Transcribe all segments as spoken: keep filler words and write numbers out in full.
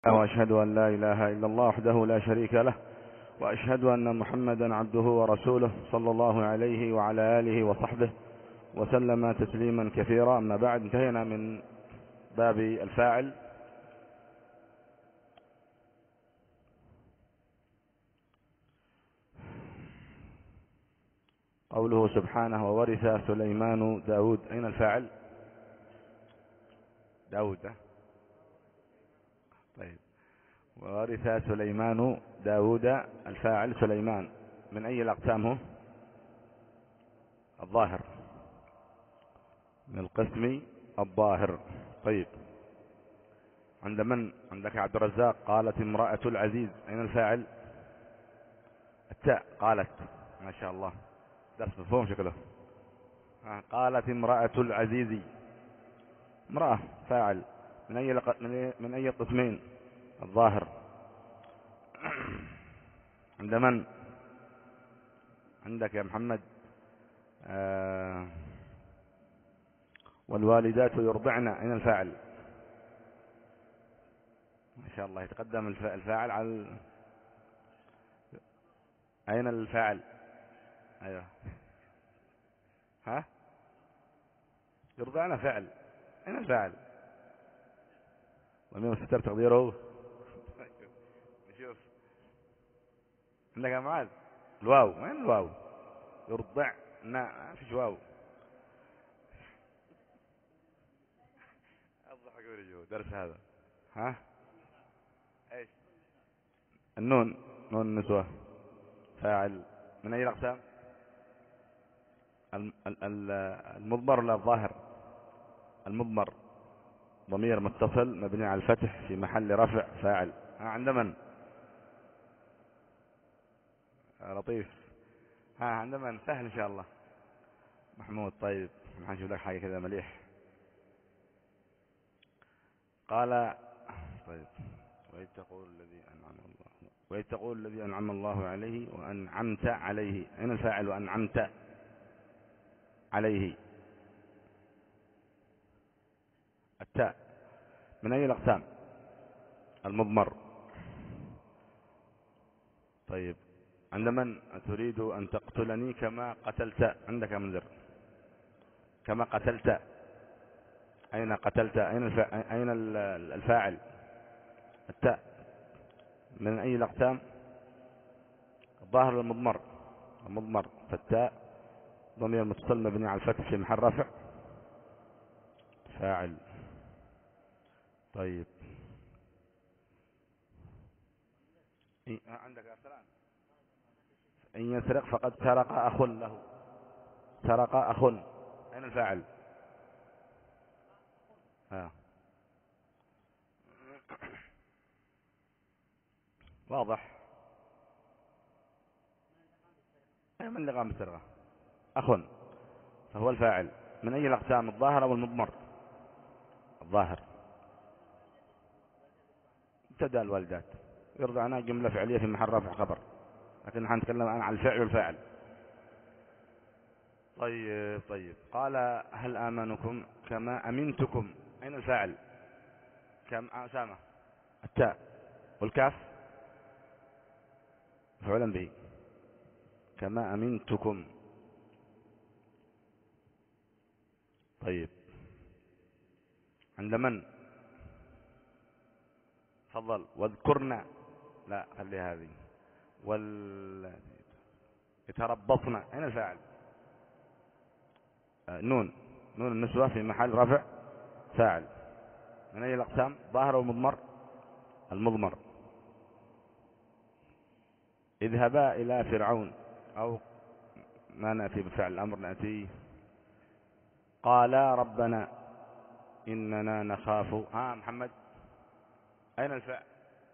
وأشهد أن لا إله إلا الله وحده لا شريك له، وأشهد أن محمدا عبده ورسوله صلى الله عليه وعلى آله وصحبه وسلم تسليما كثيرا. أما بعد، انتهينا من باب الفاعل. قوله سبحانه: وورث سليمان داود. أين الفاعل؟ داود. طيب، وورث سليمان داود، الفاعل سليمان من أي الأقسام هو؟ الظاهر، من القسم الظاهر. طيب، عند من؟ عندك عبد الرزاق. قالت امرأة العزيز. أين الفاعل؟ التاء. قالت. ما شاء الله، درس مفهوم شكله. قالت امرأة العزيز. امرأة فاعل من أي لق... من أي قسمين؟ الظاهر. عند من؟ عندك يا محمد. آه... والوالدات يرضعن. أين الفاعل؟ ما شاء الله، يتقدم الفاعل على ال... أين الفاعل؟ أيوه، ها، يرضعن فعل. أين الفاعل؟ ومن مستتر تقديره. نشوف. عندك يا معاذ الواو. وين الواو؟ يرضعن، ما فيش واو. الضحك ورجوع درس هذا. ها، ايش؟ النون. نون النسوة فاعل من أي الأقسام؟ المضمر ولا الظاهر؟ المضمر، ضمير متصل مبني على الفتح في محل رفع، فاعل. ها، عند من؟ لطيف. ها، عند من؟ سهل إن شاء الله. محمود. طيب، هنشوف لك حاجة كذا مليح. قال طيب: وإذ تقول الذي أنعم الله وإذ تقول الذي أنعم الله عليه وأنعمت عليه. أين الفاعل؟ وأنعمت عليه. التاء من أي الأقسام؟ المضمر. طيب، عند من؟ تريد أن تقتلني كما قتلت. عندك يا منذر. كما قتلت. أين قتلت؟ أين الفاعل؟ أين الفاعل؟ التاء من أي الأقسام؟ الظاهر المضمر. المضمر، فالتاء ضمير متصل مبني على الفتح في محل رفع، فاعل. طيب، عندك يا سلام. إن يسرق فقد سرق أخ له. سرق أخ. أين الفاعل؟ ها. واضح. أي من اللي قام بالسرقة؟ أخ، فهو الفاعل. من أي الأقسام؟ الظاهر أو المضمر؟ الظاهر. ابتدأ الوالدات يرضعنا جملة فعلية في محل رفع خبر، لكن نحن نتكلم الآن عن الفعل والفاعل. طيب طيب قال: هل آمنكم كما أمنتكم. أين الفاعل؟ كم أسامة. التاء. والكاف فعلا به. كما أمنتكم. طيب، عند من؟ تفضل. واذكرنا. لا، خلي هذه. وال يتربصنا. أين الفاعل؟ آه نون. نون النسوة في محل رفع، فاعل. من أي الأقسام؟ ظاهر ومضمر؟ المضمر. اذهبا إلى فرعون، أو ما نأتي بفعل الأمر، نأتي قالا ربنا إننا نخاف. ها محمد، أين الفعل؟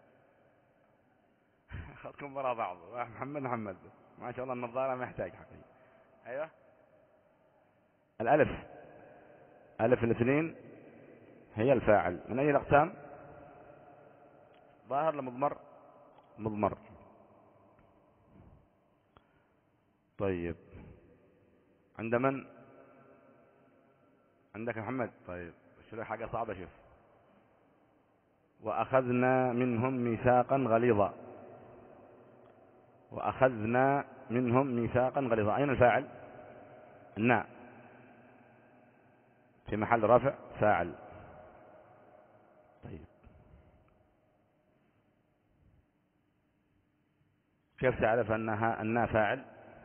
أخذكم وراء بعض. محمد محمد ما شاء الله، النظارة ما يحتاج حقيقي. أيوة، الألف. ألف الاثنين هي الفاعل. من أي الأقسام؟ ظاهر لمضمر؟ مضمر. طيب، عند من؟ عندك محمد. طيب، شو حاجة صعبة. شوف، وأخذنا منهم ميثاقا غليظا. وأخذنا منهم ميثاقا غليظا، أين الفاعل؟ الناء في محل رفع فاعل. طيب كيف تعرف أنها الناء فاعل؟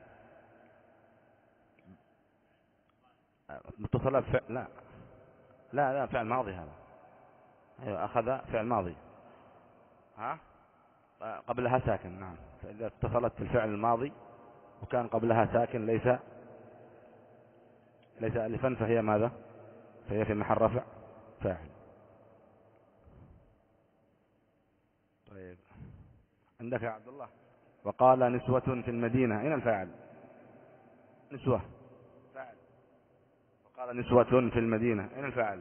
متصلة بفعل؟ لا لا لا، فعل ماضي هذا. أيوة، أخذ فعل ماضي، ها قبلها ساكن. نعم، فإذا اتصلت بالفعل الماضي وكان قبلها ساكن ليس ليس ألفا فهي ماذا؟ فهي في محل رفع فاعل. طيب عندك يا عبد الله، وقال نسوة في المدينة، أين الفاعل؟ نسوة فاعل. وقال نسوة في المدينة، أين الفاعل؟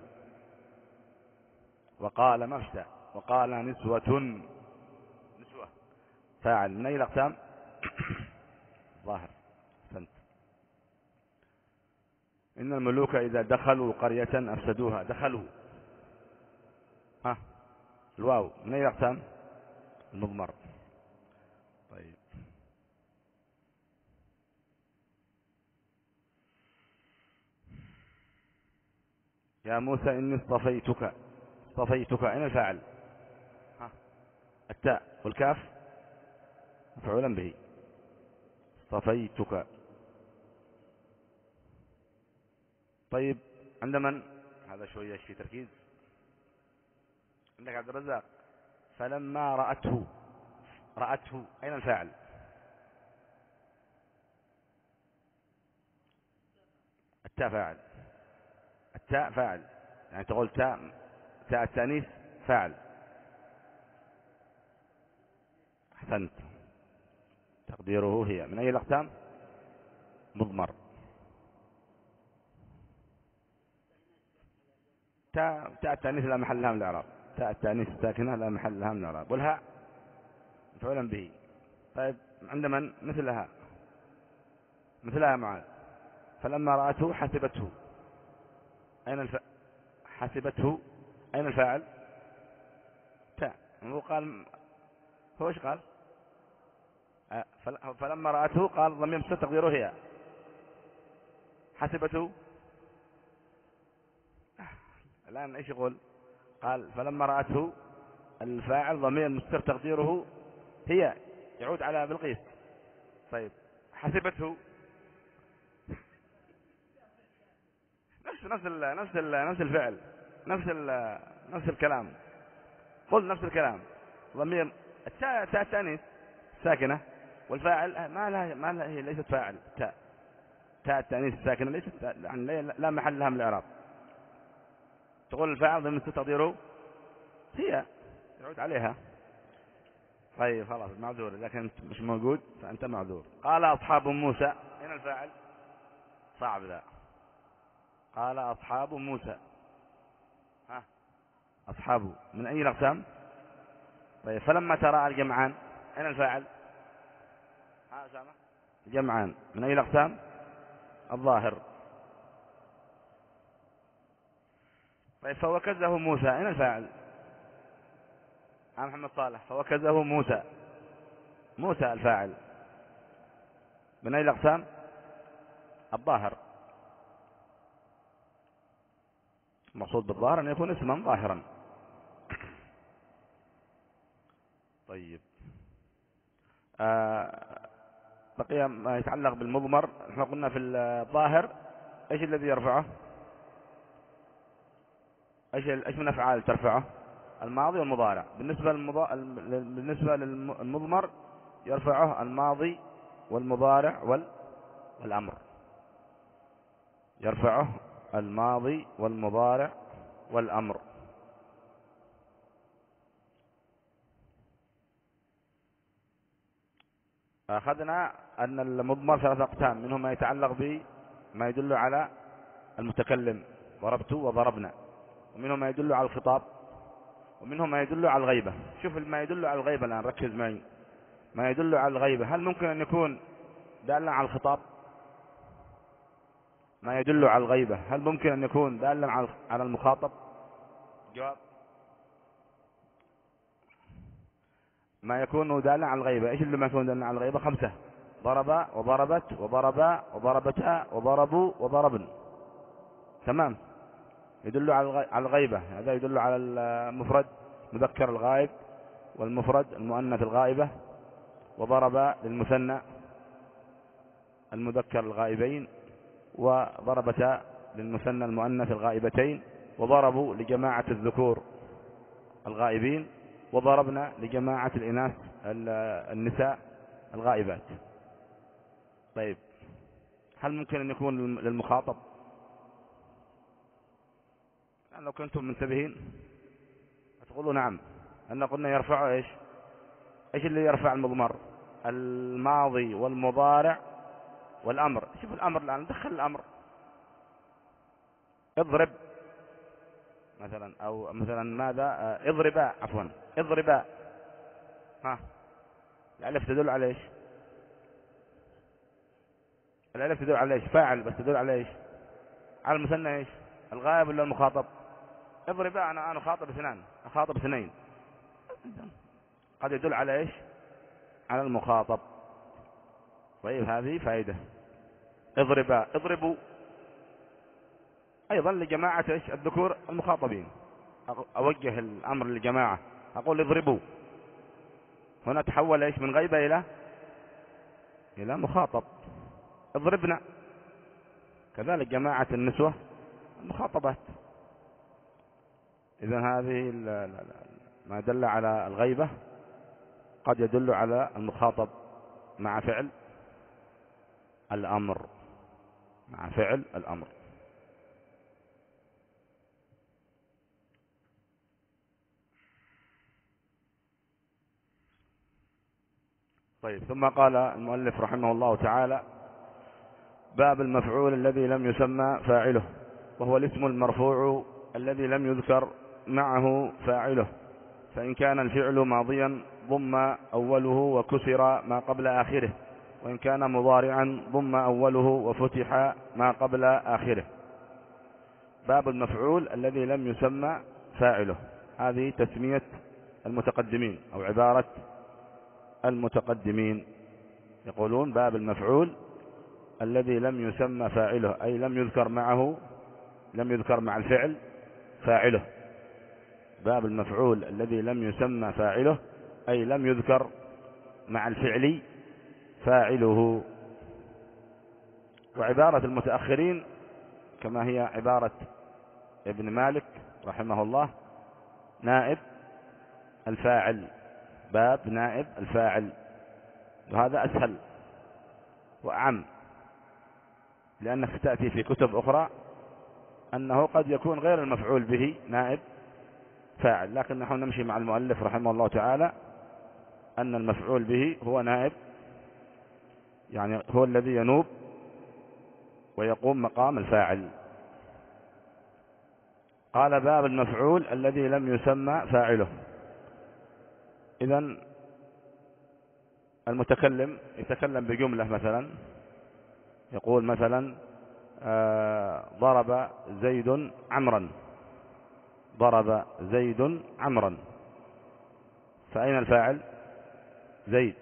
وقال مفتى. وقال نسوة، نسوة فاعل. من أي الأقسام؟ ظاهر. أحسنت. إن الملوك إذا دخلوا قرية أفسدوها. دخلوا، ها الواو من أي الأقسام؟ المضمر. طيب يا موسى إني اصطفيتك. اصطفيتك، أين الفاعل؟ ها التاء والكاف مفعولا به. اصطفيتك. طيب عند من؟ هذا شوية في تركيز. عندك عبد الرزاق، فلما رأته. رأته، أين الفاعل؟ التاء فاعل. التاء فاعل، يعني تقول تاء تاء التانيث فاعل. أحسنت، تقديره هي. من أي الأقسام؟ مضمر. تاء تاء التانيث لا محل لها من الإعراب. تاء التانيث الساكنة لا محل لها من الإعراب. والهاء مفعولا به. طيب عند من؟ مثلها مثلها معاذ. فلما رأته حسبته، أين الف... حسبته، أين الفاعل؟ تاء. هو قال، هو ايش قال؟ أه فل... فلما رأته قال ضمير مستتر تقديره هي. حسبته الآن ايش يقول؟ قال فلما رأته الفاعل ضمير مستتر تقديره هي، يعود على بلقيس. طيب حسبته نفس نفس ال نفس ال نفس الفعل، نفس ال نفس الكلام. قل نفس الكلام. ضمير التاء تاء التانيث ساكنة، والفاعل ما لا ما لا هي ليست فاعل. تاء تاء التانيث الساكنة ليست يعني لا محل لها من الإعراب. تقول الفاعل ضمن تقديره هي، يعود عليها. طيب خلاص معذور، إذا كنت مش موجود فأنت معذور. قال أصحاب موسى، أين الفاعل؟ صعب ذا. قال أصحاب موسى، ها أصحاب من أي الأقسام؟ طيب فلما تراءى الجمعان، أين الفاعل؟ ها أسامة؟ الجمعان من أي الأقسام؟ الظاهر. طيب فوكزه موسى، أين الفاعل؟ ها محمد صالح. فوكزه موسى، موسى الفاعل. من أي الأقسام؟ الظاهر. المقصود بالظاهر أن يكون اسما ظاهرا. طيب آه بقي ما يتعلق بالمضمر. احنا قلنا في الظاهر ايش الذي يرفعه؟ ايش ايش من افعال ترفعه؟ الماضي والمضارع. بالنسبه للمضا... بالنسبه للمضمر يرفعه الماضي والمضارع وال... والامر. يرفعه الماضي والمضارع والامر. أخذنا أن المضمر ثلاثة أقسام، منهم ما يتعلق بما يدل على المتكلم، ضربت وضربنا، ومنهم ما يدل على الخطاب، ومنهم ما يدل على الغيبة. شوف ما يدل على الغيبة الآن، ركز معي. ما يدل على الغيبة هل ممكن أن يكون دالا على الخطاب؟ ما يدل على الغيبة هل ممكن أن يكون دالا على المخاطب؟ جواب ما يكون دالا على الغيبة. ايش اللي ما يكون دالا على الغيبة؟ خمسة: ضرب وضربت وضربا وضربتا وضربوا وضربن. تمام، يدل على الغيبة. هذا يدل على المفرد مذكر الغائب، والمفرد المؤنث الغائبة، وضرب للمثنى المذكر الغائبين، وضربتا للمثنى المؤنث الغائبتين، وضربوا لجماعة الذكور الغائبين، وضربنا لجماعة الإناث النساء الغائبات. طيب، هل ممكن أن يكون للمخاطب؟ يعني لو كنتم منتبهين تقولوا نعم، أن قلنا يرفع إيش؟ إيش اللي يرفع المضمر؟ الماضي والمضارع والأمر. شوف الأمر الآن، ندخل الأمر، اضرب مثلا، أو مثلا ماذا؟ اضربا، عفوا اضربا. ها، الألف تدل على إيش؟ الألف تدل على إيش؟ فاعل، بس تدل على إيش؟ على المثنى إيش؟ الغائب ولا المخاطب؟ اضربا، أنا أنا خاطب اثنان، أخاطب اثنين، قد يدل على إيش؟ على المخاطب. طيب، هذه فائدة. اضربا، اضربوا أيضا لجماعة إيش؟ الذكور المخاطبين. أوجه الأمر للجماعة، أقول اضربوا، هنا تحول إيش؟ من غيبة إلى إلى مخاطب. اضربنا، كذلك جماعة النسوة المخاطبات. إذن هذه ما دل على الغيبة قد يدل على المخاطب مع فعل الأمر، مع فعل الأمر. طيب، ثم قال المؤلف رحمه الله تعالى: باب المفعول الذي لم يسمى فاعله، وهو الاسم المرفوع الذي لم يذكر معه فاعله، فإن كان الفعل ماضيا ضم أوله وكسر ما قبل آخره، وإن كان مضارعا ضم أوله وفتح ما قبل آخره. باب المفعول الذي لم يسمى فاعله، هذه تسمية المتقدمين أو عبارة المتقدمين. يقولون باب المفعول الذي لم يسمى فاعله، أي لم يذكر معه، لم يذكر مع الفعل فاعله. باب المفعول الذي لم يسمى فاعله، أي لم يذكر مع الفعل فاعله. وعبارة المتأخرين كما هي عبارة ابن مالك رحمه الله: نائب الفاعل، باب نائب الفاعل. وهذا أسهل وأعم، لأنك تأتي في كتب أخرى أنه قد يكون غير المفعول به نائب فاعل، لكن نحن نمشي مع المؤلف رحمه الله تعالى أن المفعول به هو نائب، يعني هو الذي ينوب ويقوم مقام الفاعل. قال: باب المفعول الذي لم يسمى فاعله. إذن المتكلم يتكلم بجملة، مثلا يقول مثلا: آه ضرب زيد عمرا، ضرب زيد عمرا، فأين الفاعل؟ زيد،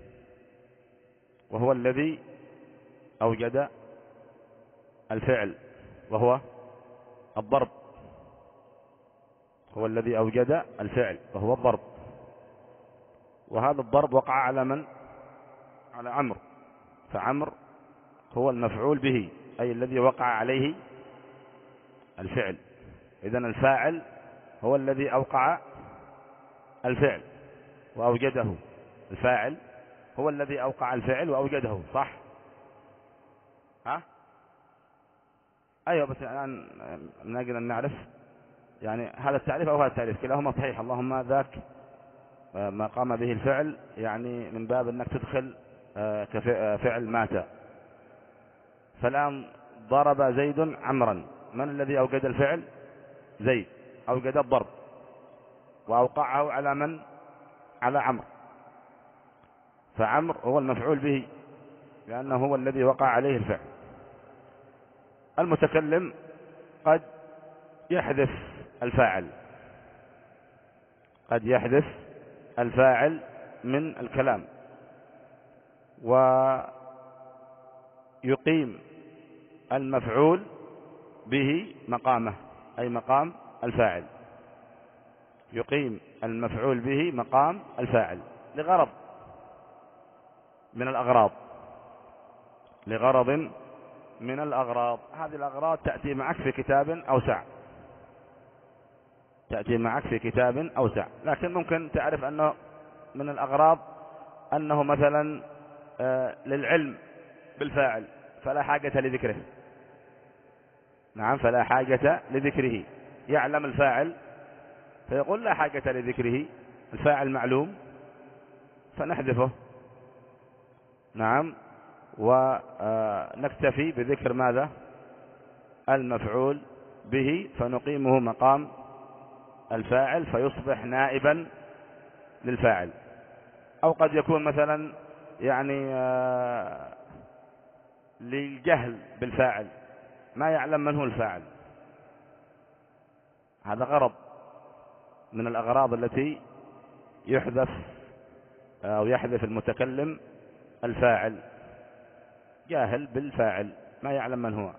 وهو الذي أوجد الفعل، وهو الضرب، هو الذي أوجد الفعل وهو الضرب. وهذا الضرب وقع على من؟ على عمرو، فعمرو هو المفعول به، أي الذي وقع عليه الفعل. إذن الفاعل هو الذي أوقع الفعل وأوجده، الفاعل هو الذي أوقع الفعل وأوجده، صح؟ ها؟ أيوة، بس الآن نقدر نعرف يعني هذا التعريف أو هذا التعريف، كلاهما صحيح، اللهم ذاك ما قام به الفعل يعني من باب أنك تدخل كفعل مات. فالآن ضرب زيد عمرا، من الذي أوجد الفعل؟ زيد، أوجد الضرب وأوقعه على من؟ على عمرو، فعمرو هو المفعول به لأنه هو الذي وقع عليه الفعل. المتكلم قد يحذف الفاعل، قد يحذف الفاعل من الكلام، ويقيم المفعول به مقامه، أي مقام الفاعل، يقيم المفعول به مقام الفاعل لغرض من الأغراض، لغرض من الأغراض. هذه الأغراض تأتي معك في كتاب أوسع، تأتي معك في كتاب أوسع، لكن ممكن تعرف أنه من الأغراض أنه مثلا للعلم بالفاعل فلا حاجة لذكره. نعم، فلا حاجة لذكره، يعلم الفاعل فيقول لا حاجة لذكره، الفاعل معلوم فنحذفه. نعم، ونكتفي بذكر ماذا؟ المفعول به، فنقيمه مقام الفاعل فيصبح نائبا للفاعل. أو قد يكون مثلا يعني للجهل بالفاعل، ما يعلم من هو الفاعل، هذا غرض من الأغراض التي يحذف أو يحذف المتكلم الفاعل، جاهل بالفاعل ما يعلم من هو،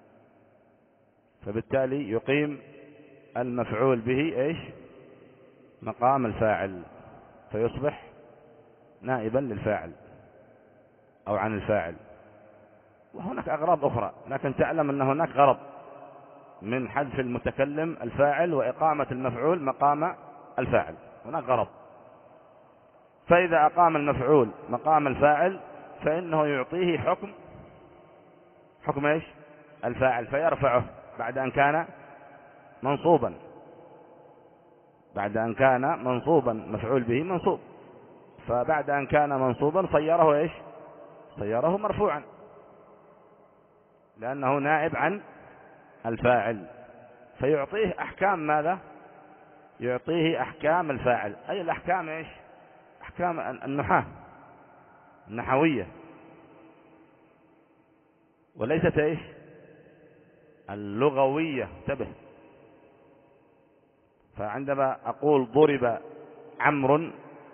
فبالتالي يقيم المفعول به إيش؟ مقام الفاعل، فيصبح نائبا للفاعل أو عن الفاعل. وهناك أغراض أخرى، لكن تعلم أن هناك غرض من حذف المتكلم الفاعل وإقامة المفعول مقام الفاعل، هناك غرض. فإذا أقام المفعول مقام الفاعل فإنه يعطيه حكم حكم إيش؟ الفاعل، فيرفعه بعد أن كان منصوبا، بعد أن كان منصوبا، مفعول به منصوب، فبعد أن كان منصوبا صيره إيش؟ صيره مرفوعا، لأنه نائب عن الفاعل، فيعطيه أحكام ماذا؟ يعطيه أحكام الفاعل، أي الأحكام إيش؟ أحكام النحاة النحوية، وليست إيش؟ اللغوية. انتبه، فعندما أقول ضرب عمرو،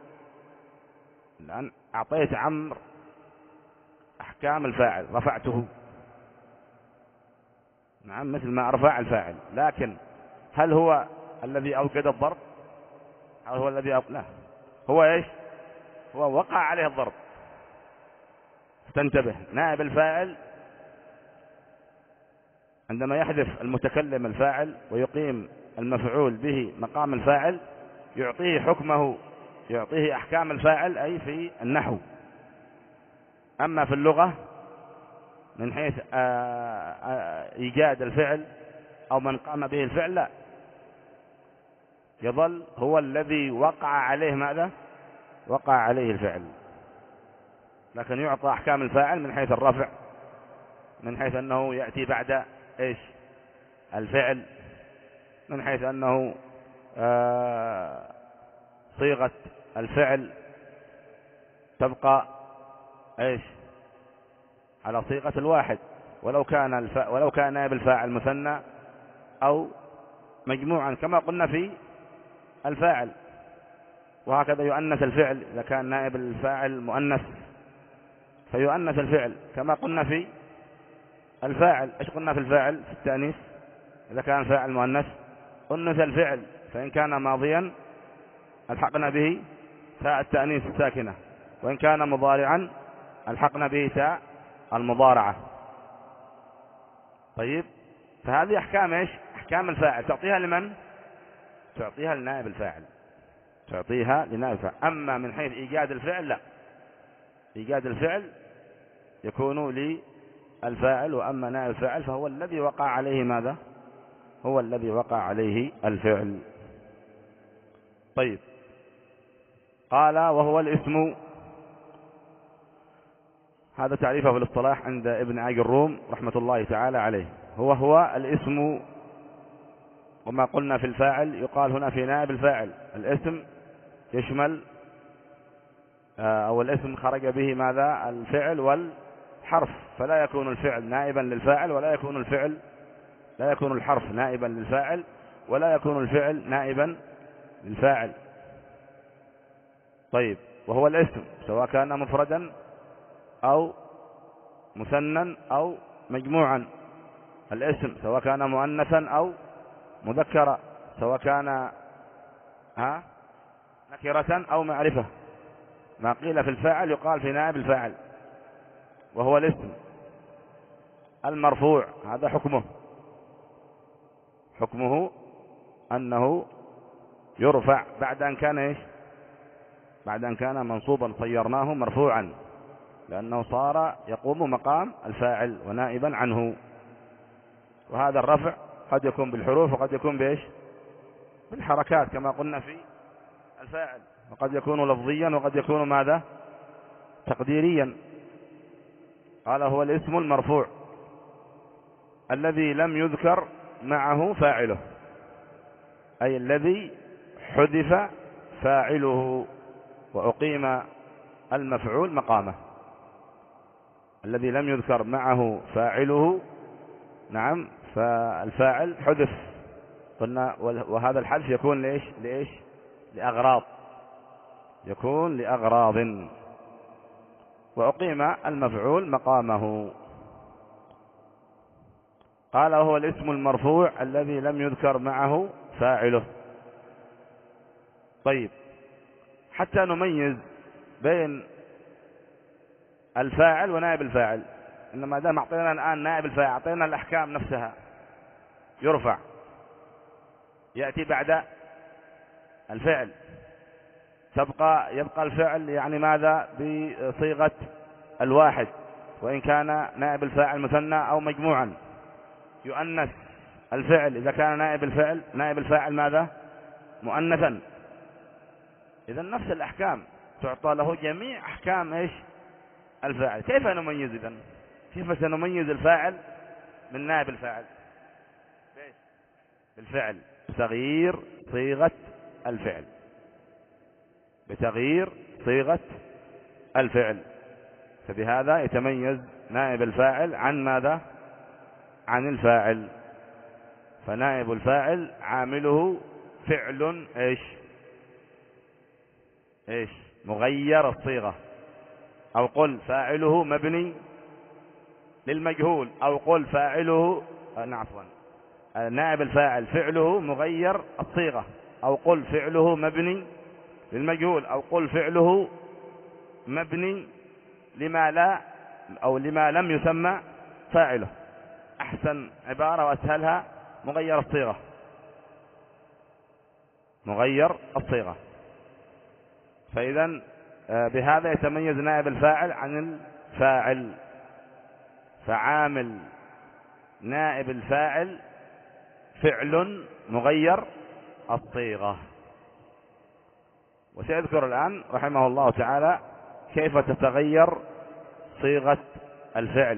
الآن أعطيت عمرو أحكام الفاعل، رفعته، نعم، مثل ما رفع الفاعل، لكن هل هو الذي أوجد الضرب؟ هل هو الذي أوجد؟ لا، هو إيش؟ هو وقع عليه الضرب. تنتبه، نائب الفاعل عندما يحذف المتكلم الفاعل ويقيم المفعول به مقام الفاعل يعطيه حكمه، يعطيه أحكام الفاعل، أي في النحو. أما في اللغة من حيث إيجاد الفعل أو من قام به الفعل لا، يظل هو الذي وقع عليه ماذا؟ وقع عليه الفعل، لكن يعطى أحكام الفاعل من حيث الرفع، من حيث أنه يأتي بعد إيش؟ الفعل، من حيث أنه آه صيغة الفعل تبقى إيش؟ على صيغة الواحد، ولو كان الف... ولو كان نائب الفاعل مثنى أو مجموعا كما قلنا في الفاعل. وهكذا يؤنث الفعل، إذا كان نائب الفاعل مؤنث فيؤنث الفعل كما قلنا في الفاعل. إيش قلنا في الفاعل؟ في التأنيث، إذا كان فاعل مؤنث أنث الفعل، فإن كان ماضيا ألحقنا به تاء التأنيث الساكنة، وإن كان مضارعا ألحقنا به تاء المضارعة. طيب، فهذه أحكام إيش؟ أحكام الفاعل، تعطيها لمن؟ تعطيها لنائب الفاعل، تعطيها لنائب الفاعل. أما من حيث إيجاد الفعل لا، إيجاد الفعل يكون للفاعل، وأما نائب الفاعل فهو الذي وقع عليه ماذا؟ هو الذي وقع عليه الفعل. طيب، قال وهو الاسم، هذا تعريفه في الاصطلاح عند ابن عاقل الروم رحمة الله تعالى عليه. هو هو الاسم، وما قلنا في الفاعل يقال هنا في نائب الفاعل. الاسم يشمل أو الاسم خرج به ماذا؟ الفعل والحرف، فلا يكون الفعل نائبا للفاعل، ولا يكون الفعل لا يكون الحرف نائبا للفاعل، ولا يكون الفعل نائبا للفاعل. طيب، وهو الاسم سواء كان مفردا أو مثنى أو مجموعا. الاسم سواء كان مؤنثا أو مذكرا، سواء كان ها نكرة أو معرفة. ما قيل في الفاعل يقال في نائب الفاعل، وهو الاسم المرفوع. هذا حكمه حكمه أنه يرفع بعد أن كان إيش؟ بعد أن كان منصوبا صيرناه مرفوعا، لأنه صار يقوم مقام الفاعل ونائبا عنه. وهذا الرفع قد يكون بالحروف وقد يكون بإيش؟ بالحركات كما قلنا في الفاعل، وقد يكون لفظيا وقد يكون ماذا؟ تقديريا. قال هو الاسم المرفوع الذي لم يذكر معه فاعله، أي الذي حذف فاعله وأقيم المفعول مقامه. الذي لم يذكر معه فاعله، نعم، فالفاعل حذف. قلنا وهذا الحذف يكون لإيش؟ لإيش؟ لأغراض، يكون لأغراض، وأقيم المفعول مقامه. قال هو الاسم المرفوع الذي لم يذكر معه فاعله. طيب، حتى نميز بين الفاعل ونائب الفاعل، إنما دام أعطينا الآن نائب الفاعل، أعطينا الأحكام نفسها. يرفع، يأتي بعد الفعل، تبقى يبقى الفعل يعني ماذا؟ بصيغة الواحد، وإن كان نائب الفاعل مثنى أو مجموعا. يؤنث الفعل إذا كان نائب الفعل نائب الفاعل ماذا؟ مؤنثا. إذا نفس الأحكام تعطى له جميع أحكام إيش؟ الفاعل. كيف نميز إذن؟ كيف سنميز الفاعل من نائب الفاعل؟ بالفعل، بتغيير صيغة الفعل، بتغيير صيغة الفعل. فبهذا يتميز نائب الفاعل عن ماذا؟ عن الفاعل. فنائب الفاعل عامله فعل ايش؟ ايش؟ مغير الصيغة. او قل فاعله مبني للمجهول، او قل فاعله عفوا نائب الفاعل فعله مغير الصيغة، او قل فعله مبني للمجهول، او قل فعله مبني لما لا او لما لم يسمى فاعله. احسن عبارة واسهلها مغير الصيغة، مغير الصيغة. فاذا بهذا يتميز نائب الفاعل عن الفاعل. فعامل نائب الفاعل فعل مغير الصيغة. وسيذكر الآن رحمه الله تعالى كيف تتغير صيغة الفعل.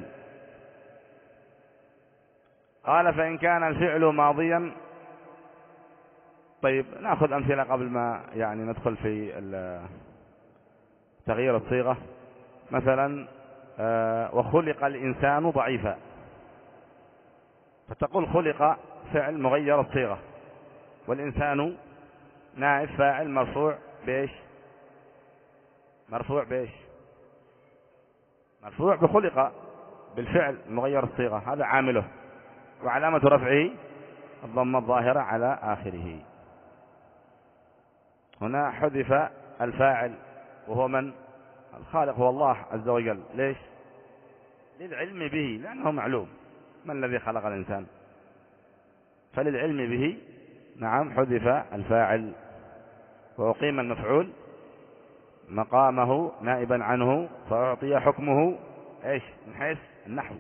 قال فإن كان الفعل ماضيا. طيب، نأخذ أمثلة قبل ما يعني ندخل في تغيير الصيغة. مثلا وخلق الإنسان ضعيفا، فتقول خلق فعل مغير الصيغة، والإنسان نائب فاعل مرفوع بإيش؟ مرفوع بإيش؟ مرفوع بخلق، بالفعل مغير الصيغة، هذا عامله، وعلامة رفعه الضمة الظاهرة على آخره. هنا حذف الفاعل وهو من؟ الخالق، هو الله عز وجل. ليش؟ للعلم به، لأنه معلوم من الذي خلق الإنسان، فللعلم به نعم حذف الفاعل، وأقيم المفعول مقامه نائبا عنه، فأعطي حكمه إيش؟ من حيث النحو،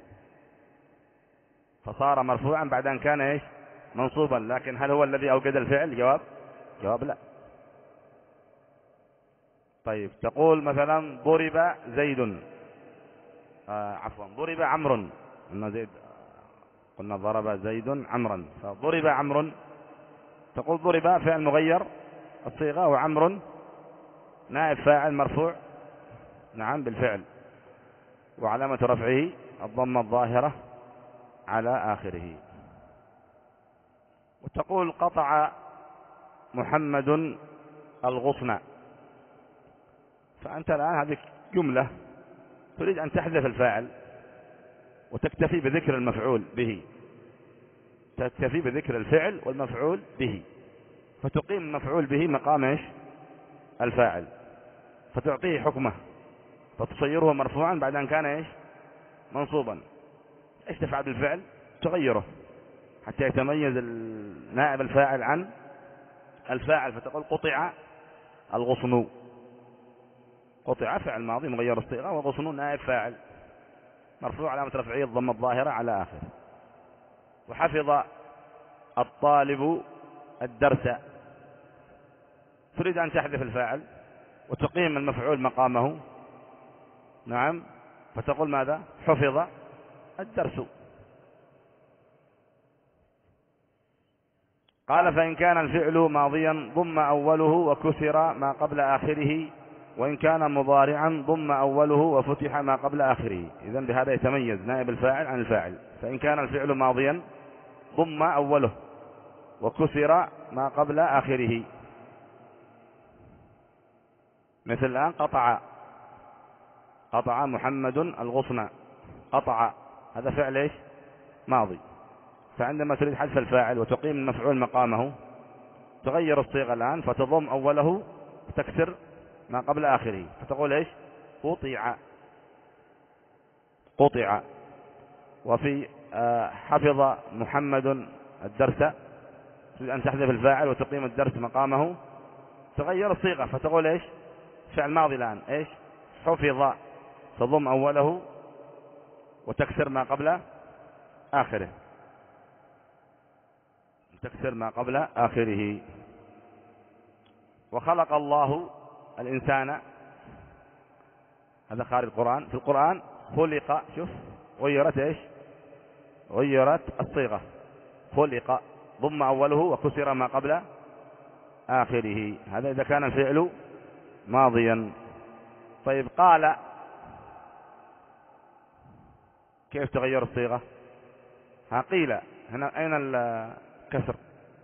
فصار مرفوعا بعد أن كان إيش؟ منصوبا. لكن هل هو الذي أوجد الفعل؟ جواب جواب لا. طيب، تقول مثلا ضرب زيد، آه عفوا ضرب عمرو، إن زيد قلنا ضرب زيد عمرا، فضرب عمرو. تقول ضرب فعل مغير الصيغة، وعمرو نائب فاعل مرفوع نعم بالفعل، وعلامة رفعه الضمة الظاهرة على آخره. وتقول قطع محمد الغصن، فأنت الآن هذه جملة تريد أن تحذف الفاعل وتكتفي بذكر المفعول به، تكتفي بذكر الفعل والمفعول به، فتقيم المفعول به مقام ايش؟ الفاعل، فتعطيه حكمه، فتصيره مرفوعا بعد أن كان ايش؟ منصوبا. ايش تفعل بالفعل؟ تغيره حتى يتميز نائب الفاعل عن الفاعل، فتقول قطع الغصن. قطع فعل ماضي مغير الصيغة، وغصن نائب فاعل مرفوع علامة رفعه الضمة الظاهرة على آخره. وحفظ الطالب الدرس، تريد أن تحذف الفاعل وتقيم المفعول مقامه، نعم، فتقول ماذا؟ حفظ الدرس. قال فإن كان الفعل ماضيا ضم أوله وكسر ما قبل آخره، وإن كان مضارعا ضم أوله وفتح ما قبل آخره. إذن بهذا يتميز نائب الفاعل عن الفاعل. فإن كان الفعل ماضيا ضم أوله وكسر ما قبل آخره، مثل الآن قطع، قطع محمد الغصن، قطع، هذا فعل ايش؟ ماضي. فعندما تريد حذف الفاعل وتقيم المفعول مقامه تغير الصيغة الآن، فتضم أوله وتكسر ما قبل آخره، فتقول ايش؟ قطع، قطع. وفي حفظ محمد الدرس، تريد أن تحذف الفاعل وتقيم الدرس مقامه، تغير الصيغة فتقول ايش؟ فعل ماضي الآن ايش؟ حفظ، تضم أوله وتكسر ما قبل آخره، تكسر ما قبل آخره. وخلق الله الإنسان، هذا خارج القرآن. في القرآن خلق، شوف غيرت ايش؟ غيرت الصيغة، خلق ضم أوله وكسر ما قبل آخره. هذا إذا كان الفعل ماضيا. طيب قال، كيف تغير الصيغة؟ ها قيل، هنا أين الكسر؟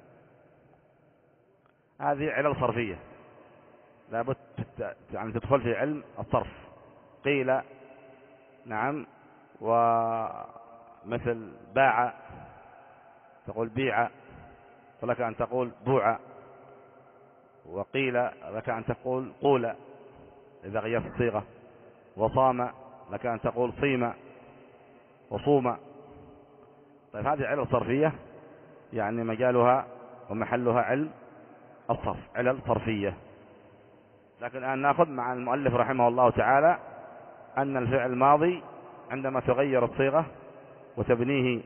هذه علل صرفية لابد يعني تدخل في علم الصرف. قيل، نعم. ومثل باع تقول بيع، ولك أن تقول بوع. وقيل لك أن تقول قول إذا غيرت الصيغة. وصام لك أن تقول صيم وصوم. طيب هذه علل صرفية يعني مجالها ومحلها علم الصرف، علل صرفية. لكن الآن نأخذ مع المؤلف رحمه الله تعالى أن الفعل الماضي عندما تغير الصيغة وتبنيه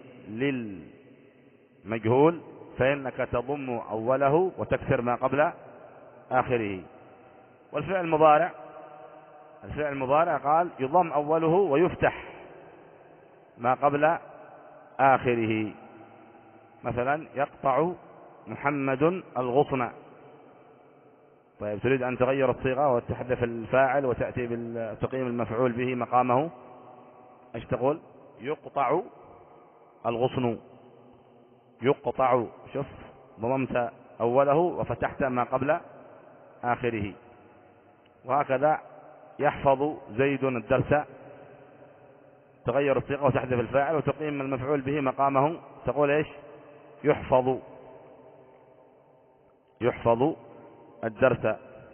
للمجهول فإنك تضم أوله وتكسر ما قبل آخره. والفعل المضارع، الفعل المضارع قال يضم أوله ويفتح ما قبل آخره. مثلا يقطع محمد الغصن. طيب تريد أن تغير الصيغة وتحذف الفاعل وتأتي بتقييم المفعول به مقامه، ايش تقول؟ يقطع الغصن، يقطع، شوف ضممت أوله وفتحت ما قبل آخره. وهكذا يحفظ زيد الدرس، تغير الصيغة وتحذف الفاعل وتقيم المفعول به مقامه، تقول ايش؟ يحفظ، يحفظ الدرس،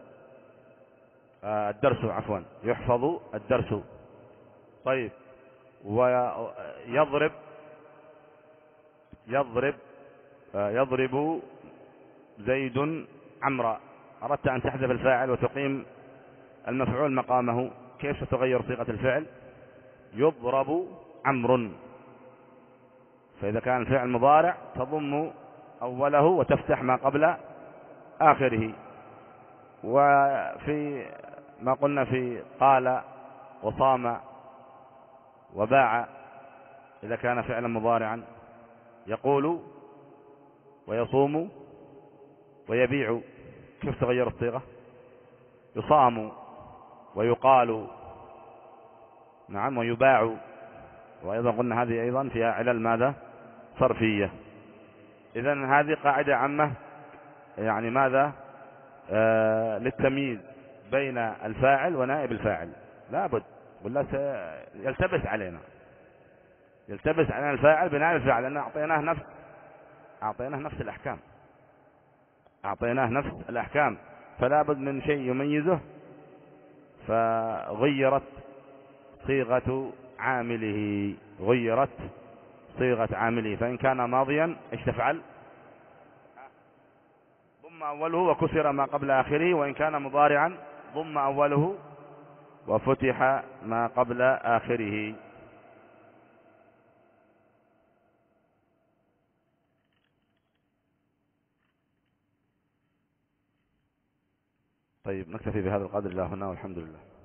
آه الدرس عفوا، يحفظ الدرس. طيب ويضرب، يضرب آه يضرب زيد عمرا، أردت أن تحذف الفاعل وتقيم المفعول مقامه، كيف ستغير صيغة الفعل؟ يضرب عمرو. فإذا كان الفعل مضارع تضم أوله وتفتح ما قبل آخره. وفي ما قلنا في قال وصام وباع إذا كان فعلا مضارعا يقول ويصوم ويبيع، كيف تغير الصيغة؟ يصام ويقال، نعم، ويباع. وأيضا قلنا هذه أيضا فيها علل ماذا؟ صرفية. إذن هذه قاعدة عامة يعني ماذا؟ آه للتمييز بين الفاعل ونائب الفاعل، لابد، ولا يلتبس علينا يلتبس علينا الفاعل بنائب الفاعل، لأن أعطيناه نفس أعطيناه نفس الأحكام أعطيناه نفس الأحكام فلا بد من شيء يميزه، فغيرت صيغة عامله غيرت صيغة عامله فإن كان ماضيا ايش تفعل؟ ضم أوله وكسر ما قبل آخره، وإن كان مضارعا ضم أوله وفتح ما قبل آخره. طيب نكتفي بهذا القدر إلى هنا والحمد لله.